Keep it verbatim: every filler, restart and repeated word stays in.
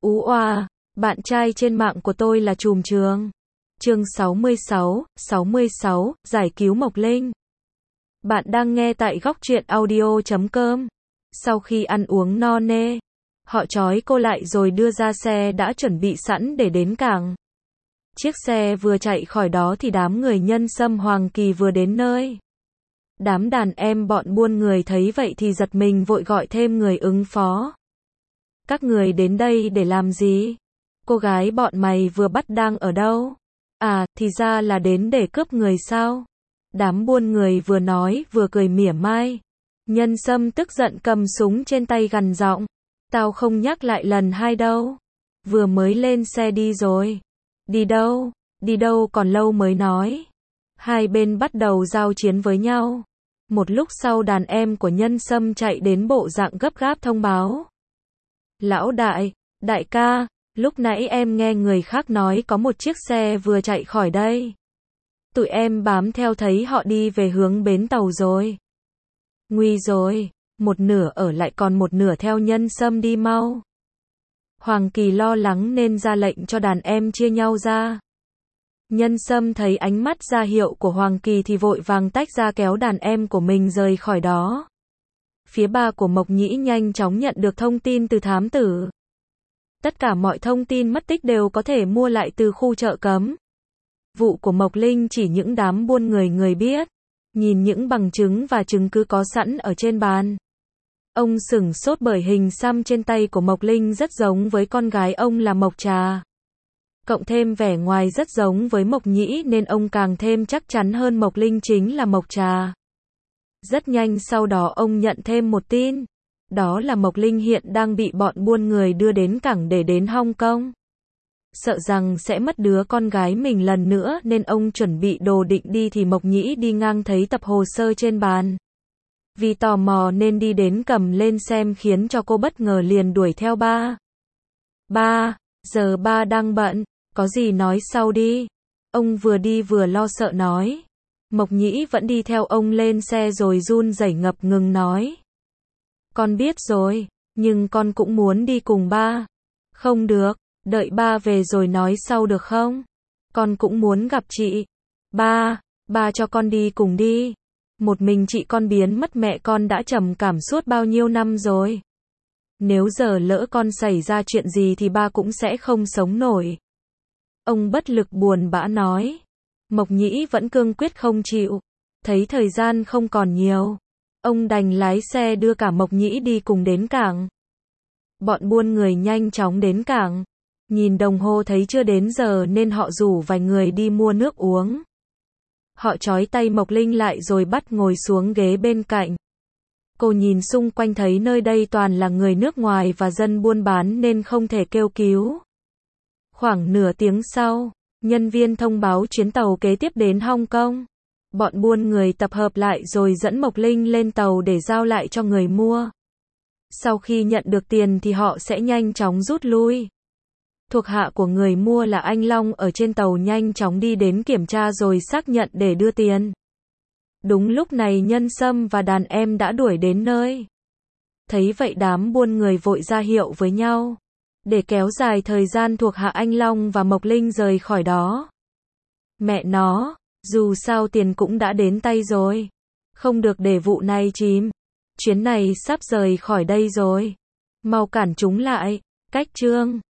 Ú oa, bạn trai trên mạng của tôi là trùm trường. Chương sáu mươi sáu, sáu mươi sáu, giải cứu Mộc Linh. Bạn đang nghe tại góc truyện audio chấm com. Sau khi ăn uống no nê, họ trói cô lại rồi đưa ra xe đã chuẩn bị sẵn để đến cảng. Chiếc xe vừa chạy khỏi đó thì đám người Nhân Sâm Hoàng Kỳ vừa đến nơi. Đám đàn em bọn buôn người thấy vậy thì giật mình vội gọi thêm người ứng phó. Các người đến đây để làm gì? Cô gái bọn mày vừa bắt đang ở đâu? À, thì ra là đến để cướp người sao? Đám buôn người vừa nói vừa cười mỉa mai. Nhân Sâm tức giận cầm súng trên tay gằn giọng. Tao không nhắc lại lần hai đâu. Vừa mới lên xe đi rồi. Đi đâu? Đi đâu còn lâu mới nói. Hai bên bắt đầu giao chiến với nhau. Một lúc sau đàn em của Nhân Sâm chạy đến bộ dạng gấp gáp thông báo. Lão đại, đại ca, lúc nãy em nghe người khác nói có một chiếc xe vừa chạy khỏi đây. Tụi em bám theo thấy họ đi về hướng bến tàu rồi. Nguy rồi, một nửa ở lại còn một nửa theo Nhân Sâm đi mau. Hoàng Kỳ lo lắng nên ra lệnh cho đàn em chia nhau ra. Nhân Sâm thấy ánh mắt ra hiệu của Hoàng Kỳ thì vội vàng tách ra kéo đàn em của mình rời khỏi đó. Phía ba của Mộc Nhĩ nhanh chóng nhận được thông tin từ thám tử. Tất cả mọi thông tin mất tích đều có thể mua lại từ khu chợ cấm. Vụ của Mộc Linh chỉ những đám buôn người người biết. Nhìn những bằng chứng và chứng cứ có sẵn ở trên bàn. Ông sửng sốt bởi hình xăm trên tay của Mộc Linh rất giống với con gái ông là Mộc Trà. Cộng thêm vẻ ngoài rất giống với Mộc Nhĩ nên ông càng thêm chắc chắn hơn Mộc Linh chính là Mộc Trà. Rất nhanh sau đó ông nhận thêm một tin. Đó là Mộc Linh hiện đang bị bọn buôn người đưa đến cảng để đến Hong Kong. Sợ rằng sẽ mất đứa con gái mình lần nữa nên ông chuẩn bị đồ định đi thì Mộc Nhĩ đi ngang thấy tập hồ sơ trên bàn. Vì tò mò nên đi đến cầm lên xem khiến cho cô bất ngờ liền đuổi theo ba. Ba, giờ ba đang bận, có gì nói sau đi. Ông vừa đi vừa lo sợ nói. Mộc Nhĩ vẫn đi theo ông lên xe rồi run rẩy ngập ngừng nói. Con biết rồi, nhưng con cũng muốn đi cùng ba. Không được, đợi ba về rồi nói sau được không? Con cũng muốn gặp chị. Ba, ba cho con đi cùng đi. Một mình chị con biến mất mẹ con đã trầm cảm suốt bao nhiêu năm rồi. Nếu giờ lỡ con xảy ra chuyện gì thì ba cũng sẽ không sống nổi. Ông bất lực buồn bã nói. Mộc Nhĩ vẫn cương quyết không chịu. Thấy thời gian không còn nhiều. Ông đành lái xe đưa cả Mộc Nhĩ đi cùng đến cảng. Bọn buôn người nhanh chóng đến cảng. Nhìn đồng hồ thấy chưa đến giờ nên họ rủ vài người đi mua nước uống. Họ trói tay Mộc Linh lại rồi bắt ngồi xuống ghế bên cạnh. Cô nhìn xung quanh thấy nơi đây toàn là người nước ngoài và dân buôn bán nên không thể kêu cứu. Khoảng nửa tiếng sau, nhân viên thông báo chuyến tàu kế tiếp đến Hong Kong. Bọn buôn người tập hợp lại rồi dẫn Mộc Linh lên tàu để giao lại cho người mua. Sau khi nhận được tiền thì họ sẽ nhanh chóng rút lui. Thuộc hạ của người mua là anh Long ở trên tàu nhanh chóng đi đến kiểm tra rồi xác nhận để đưa tiền. Đúng lúc này Nhân Sâm và đàn em đã đuổi đến nơi. Thấy vậy đám buôn người vội ra hiệu với nhau. Để kéo dài thời gian thuộc hạ anh Long và Mộc Linh rời khỏi đó. Mẹ nó, dù sao tiền cũng đã đến tay rồi. Không được để vụ này chìm. Chuyến này sắp rời khỏi đây rồi. Mau cản chúng lại. Cách chương.